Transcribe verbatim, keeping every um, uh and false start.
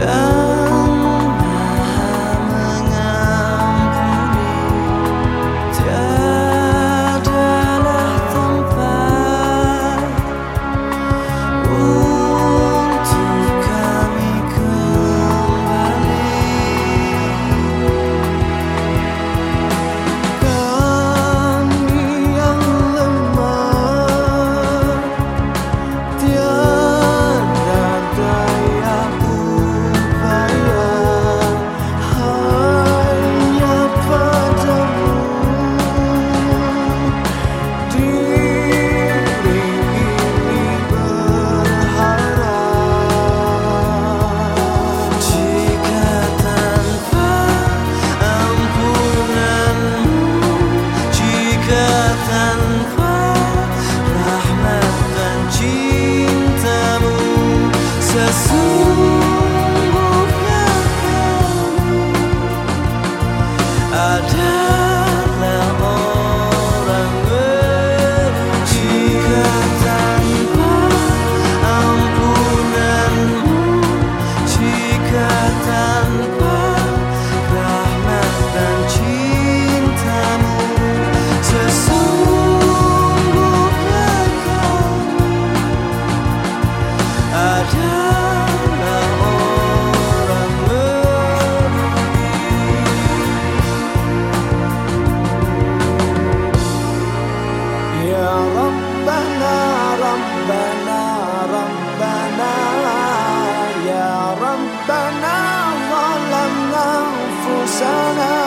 dan Maha mengampuni. Tiadalah tempat untuk kami kembali. Kami yang lemah, tiada daya upaya, hanya padamu diri ini berharap. Jika tanpa ampunanmu, jika tanpa rahmat dan cintamu, sesungguhnya kami adalah orang merugi. Jika tanpa ampunanmu, jika tanpa rahmat dan cintamu, sesungguhnya kami adalah orang merugi. Ya Rabbana, Rabbana, Rabbana, Ya Rabbana, zalamna anfusana